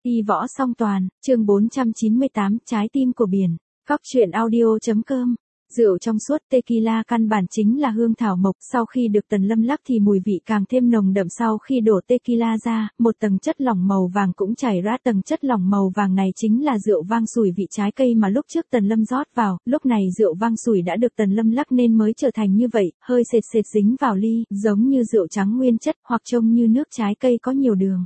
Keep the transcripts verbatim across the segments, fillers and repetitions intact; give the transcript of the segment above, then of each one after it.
Y võ song toàn, chương bốn trăm chín mươi tám, trái tim của biển. Góc truyện audio.com. Rượu trong suốt tequila căn bản chính là hương thảo mộc, sau khi được Tần Lâm lắc thì mùi vị càng thêm nồng đậm. Sau khi đổ tequila ra, một tầng chất lỏng màu vàng cũng chảy ra. Tầng chất lỏng màu vàng này chính là rượu vang sủi vị trái cây mà lúc trước Tần Lâm rót vào. Lúc này rượu vang sủi đã được Tần Lâm lắc nên mới trở thành như vậy, hơi sệt sệt dính vào ly, giống như rượu trắng nguyên chất hoặc trông như nước trái cây có nhiều đường.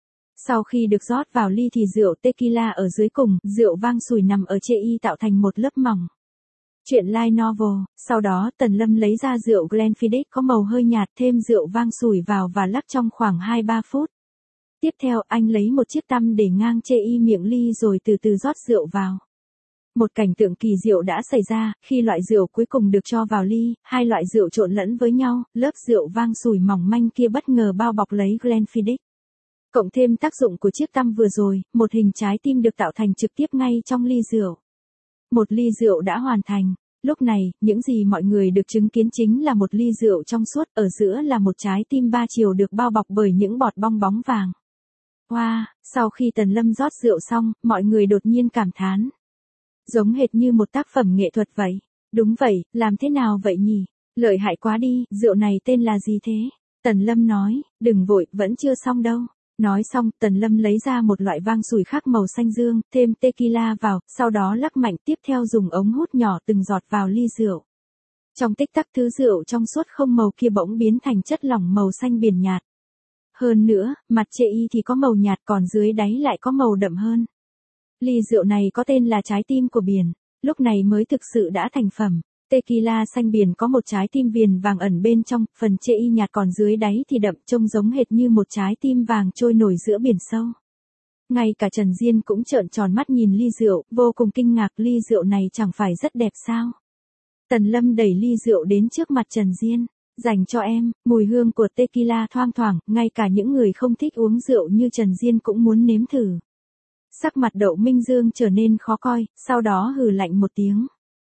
Sau khi được rót vào ly thì rượu tequila ở dưới cùng, rượu vang sủi nằm ở chê y tạo thành một lớp mỏng. Chuyện light novel, sau đó Tần Lâm lấy ra rượu Glenfiddich có màu hơi nhạt, thêm rượu vang sủi vào và lắc trong khoảng hai ba phút. Tiếp theo anh lấy một chiếc tăm để ngang chê y miệng ly rồi từ từ rót rượu vào. Một cảnh tượng kỳ diệu đã xảy ra, khi loại rượu cuối cùng được cho vào ly, hai loại rượu trộn lẫn với nhau, lớp rượu vang sủi mỏng manh kia bất ngờ bao bọc lấy Glenfiddich. Cộng thêm tác dụng của chiếc tăm vừa rồi, một hình trái tim được tạo thành trực tiếp ngay trong ly rượu. Một ly rượu đã hoàn thành. Lúc này, những gì mọi người được chứng kiến chính là một ly rượu trong suốt, ở giữa là một trái tim ba chiều được bao bọc bởi những bọt bong bóng vàng. Wow, sau khi Tần Lâm rót rượu xong, mọi người đột nhiên cảm thán. Giống hệt như một tác phẩm nghệ thuật vậy. Đúng vậy, làm thế nào vậy nhỉ? Lợi hại quá đi, rượu này tên là gì thế? Tần Lâm nói, đừng vội, vẫn chưa xong đâu. Nói xong, Tần Lâm lấy ra một loại vang sủi khác màu xanh dương, thêm tequila vào, sau đó lắc mạnh, tiếp theo dùng ống hút nhỏ từng giọt vào ly rượu. Trong tích tắc thứ rượu trong suốt không màu kia bỗng biến thành chất lỏng màu xanh biển nhạt. Hơn nữa, mặt chê y thì có màu nhạt còn dưới đáy lại có màu đậm hơn. Ly rượu này có tên là trái tim của biển, lúc này mới thực sự đã thành phẩm. Tequila xanh biển có một trái tim viền vàng ẩn bên trong, phần chê y nhạt còn dưới đáy thì đậm, trông giống hệt như một trái tim vàng trôi nổi giữa biển sâu. Ngay cả Trần Diên cũng trợn tròn mắt nhìn ly rượu, vô cùng kinh ngạc, ly rượu này chẳng phải rất đẹp sao? Tần Lâm đẩy ly rượu đến trước mặt Trần Diên, dành cho em, mùi hương của tequila thoang thoảng, ngay cả những người không thích uống rượu như Trần Diên cũng muốn nếm thử. Sắc mặt Đậu Minh Dương trở nên khó coi, sau đó hừ lạnh một tiếng.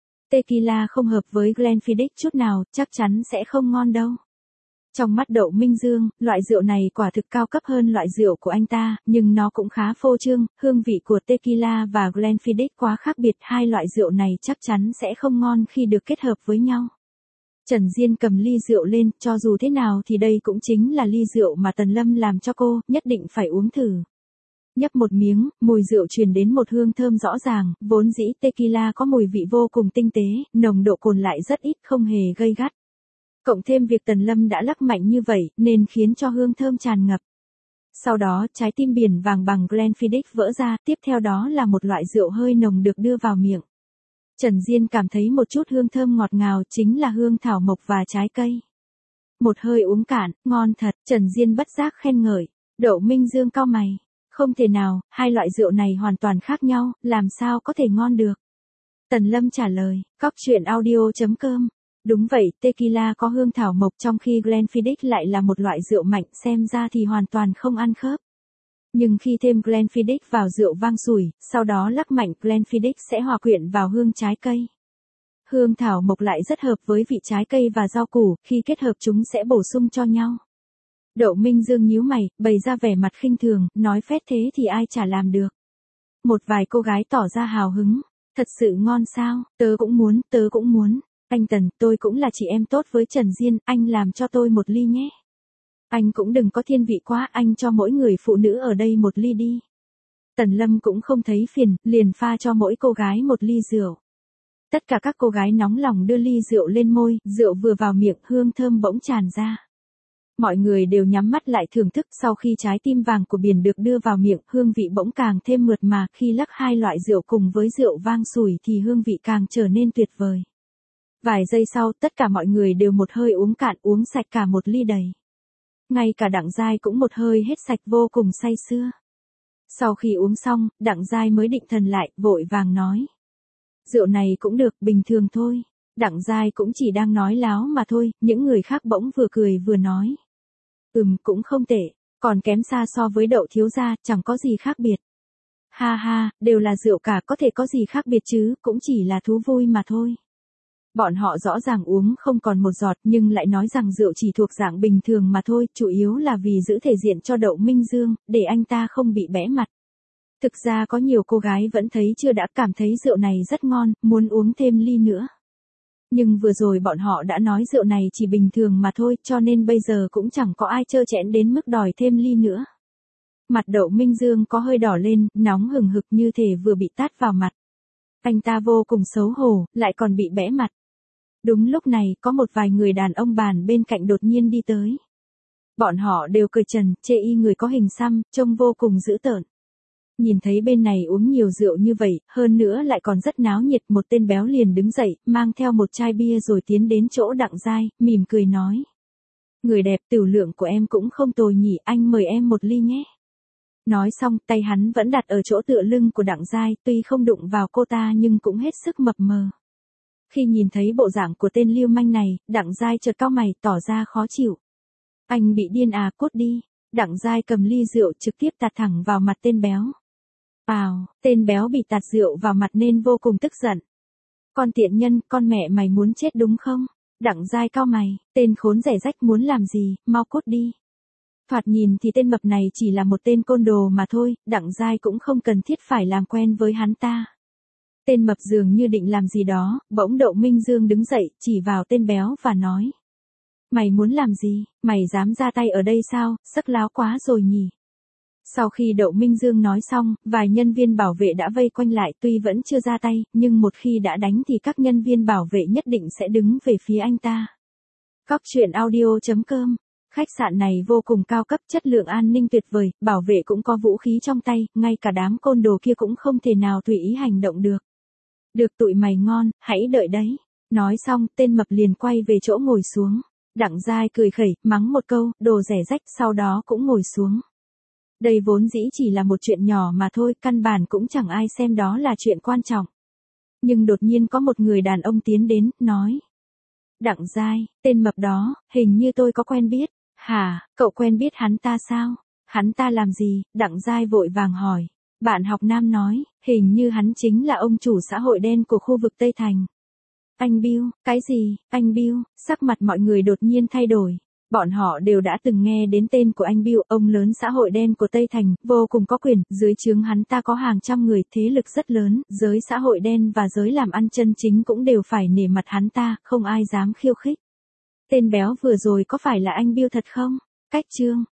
Tequila không hợp với Glenfiddich chút nào, chắc chắn sẽ không ngon đâu. Trong mắt Đậu Minh Dương, loại rượu này quả thực cao cấp hơn loại rượu của anh ta, nhưng nó cũng khá phô trương, hương vị của tequila và Glenfiddich quá khác biệt, hai loại rượu này chắc chắn sẽ không ngon khi được kết hợp với nhau. Trần Diên cầm ly rượu lên, cho dù thế nào thì đây cũng chính là ly rượu mà Tần Lâm làm cho cô, nhất định phải uống thử. Nhấp một miếng, mùi rượu truyền đến một hương thơm rõ ràng, vốn dĩ tequila có mùi vị vô cùng tinh tế, nồng độ cồn lại rất ít, không hề gây gắt. Cộng thêm việc Tần Lâm đã lắc mạnh như vậy, nên khiến cho hương thơm tràn ngập. Sau đó, trái tim biển vàng bằng Glenfiddich vỡ ra, tiếp theo đó là một loại rượu hơi nồng được đưa vào miệng. Trần Diên cảm thấy một chút hương thơm ngọt ngào, chính là hương thảo mộc và trái cây. Một hơi uống cạn, ngon thật, Trần Diên bất giác khen ngợi. Đậu Minh Dương cau mày. Không thể nào, hai loại rượu này hoàn toàn khác nhau, làm sao có thể ngon được? Tần Lâm trả lời, góc truyện audio.com. Đúng vậy, tequila có hương thảo mộc trong khi Glenfiddich lại là một loại rượu mạnh, xem ra thì hoàn toàn không ăn khớp. Nhưng khi thêm Glenfiddich vào rượu vang sủi, sau đó lắc mạnh, Glenfiddich sẽ hòa quyện vào hương trái cây. Hương thảo mộc lại rất hợp với vị trái cây và rau củ, khi kết hợp chúng sẽ bổ sung cho nhau. Đậu Minh Dương nhíu mày, bày ra vẻ mặt khinh thường, nói phét thế thì ai chả làm được. Một vài cô gái tỏ ra hào hứng, thật sự ngon sao, tớ cũng muốn, tớ cũng muốn. Anh Tần, tôi cũng là chị em tốt với Trần Diên, anh làm cho tôi một ly nhé. Anh cũng đừng có thiên vị quá, anh cho mỗi người phụ nữ ở đây một ly đi. Tần Lâm cũng không thấy phiền, liền pha cho mỗi cô gái một ly rượu. Tất cả các cô gái nóng lòng đưa ly rượu lên môi, rượu vừa vào miệng, hương thơm bỗng tràn ra. Mọi người đều nhắm mắt lại thưởng thức, sau khi trái tim vàng của biển được đưa vào miệng, hương vị bỗng càng thêm mượt mà, khi lắc hai loại rượu cùng với rượu vang sủi thì hương vị càng trở nên tuyệt vời. Vài giây sau, tất cả mọi người đều một hơi uống cạn, uống sạch cả một ly đầy. Ngay cả Đặng Giai cũng một hơi hết sạch, vô cùng say sưa. Sau khi uống xong, Đặng Giai mới định thần lại, vội vàng nói. Rượu này cũng được, bình thường thôi. Đặng Giai cũng chỉ đang nói láo mà thôi, những người khác bỗng vừa cười vừa nói. Ừm, cũng không tệ, còn kém xa so với Đậu thiếu gia, chẳng có gì khác biệt. Ha ha, đều là rượu cả, có thể có gì khác biệt chứ, cũng chỉ là thú vui mà thôi. Bọn họ rõ ràng uống không còn một giọt nhưng lại nói rằng rượu chỉ thuộc dạng bình thường mà thôi, chủ yếu là vì giữ thể diện cho Đậu Minh Dương, để anh ta không bị bẽ mặt. Thực ra có nhiều cô gái vẫn thấy chưa đã cảm thấy rượu này rất ngon, muốn uống thêm ly nữa. Nhưng vừa rồi bọn họ đã nói rượu này chỉ bình thường mà thôi, cho nên bây giờ cũng chẳng có ai trơ trẽn đến mức đòi thêm ly nữa. Mặt Đậu Minh Dương có hơi đỏ lên, nóng hừng hực như thể vừa bị tát vào mặt. Anh ta vô cùng xấu hổ, lại còn bị bẽ mặt. Đúng lúc này, có một vài người đàn ông bàn bên cạnh đột nhiên đi tới. Bọn họ đều cười trần, chê y người có hình xăm, trông vô cùng dữ tợn. Nhìn thấy bên này uống nhiều rượu như vậy, hơn nữa lại còn rất náo nhiệt, một tên béo liền đứng dậy, mang theo một chai bia rồi tiến đến chỗ Đặng Giai, mỉm cười nói. Người đẹp, tửu lượng của em cũng không tồi nhỉ, anh mời em một ly nhé. Nói xong, tay hắn vẫn đặt ở chỗ tựa lưng của Đặng Giai, tuy không đụng vào cô ta nhưng cũng hết sức mập mờ. Khi nhìn thấy bộ dạng của tên lưu manh này, Đặng Giai chợt cau mày, tỏ ra khó chịu. Anh bị điên à, cút đi. Đặng Giai cầm ly rượu trực tiếp tạt thẳng vào mặt tên béo. Ào, tên béo bị tạt rượu vào mặt nên vô cùng tức giận. Con tiện nhân, con mẹ mày muốn chết đúng không? Đặng Giai cau mày, tên khốn rẻ rách muốn làm gì, mau cút đi. Thoạt nhìn thì tên mập này chỉ là một tên côn đồ mà thôi, Đặng Giai cũng không cần thiết phải làm quen với hắn ta. Tên mập dường như định làm gì đó, bỗng Đậu Minh Dương đứng dậy, chỉ vào tên béo và nói. Mày muốn làm gì, mày dám ra tay ở đây sao, sắc láo quá rồi nhỉ. Sau khi Đậu Minh Dương nói xong, vài nhân viên bảo vệ đã vây quanh lại, tuy vẫn chưa ra tay, nhưng một khi đã đánh thì các nhân viên bảo vệ nhất định sẽ đứng về phía anh ta. Cóc truyện audio chấm com. Khách sạn này vô cùng cao cấp, chất lượng an ninh tuyệt vời, bảo vệ cũng có vũ khí trong tay, ngay cả đám côn đồ kia cũng không thể nào tùy ý hành động được. Được tụi mày ngon, hãy đợi đấy. Nói xong, tên mập liền quay về chỗ ngồi xuống. Đặng Giai cười khẩy, mắng một câu, đồ rẻ rách, sau đó cũng ngồi xuống. Đây vốn dĩ chỉ là một chuyện nhỏ mà thôi, căn bản cũng chẳng ai xem đó là chuyện quan trọng. Nhưng đột nhiên có một người đàn ông tiến đến, nói. Đặng Giai, tên mập đó, hình như tôi có quen biết. Hả, cậu quen biết hắn ta sao? Hắn ta làm gì? Đặng Giai vội vàng hỏi. Bạn học nam nói, hình như hắn chính là ông chủ xã hội đen của khu vực Tây Thành. Anh Bill, cái gì? Anh Bill, sắc mặt mọi người đột nhiên thay đổi. Bọn họ đều đã từng nghe đến tên của anh Bill, ông lớn xã hội đen của Tây Thành, vô cùng có quyền, dưới trướng hắn ta có hàng trăm người, thế lực rất lớn, giới xã hội đen và giới làm ăn chân chính cũng đều phải nể mặt hắn ta, không ai dám khiêu khích. Tên béo vừa rồi có phải là anh Bill thật không? Cách chương.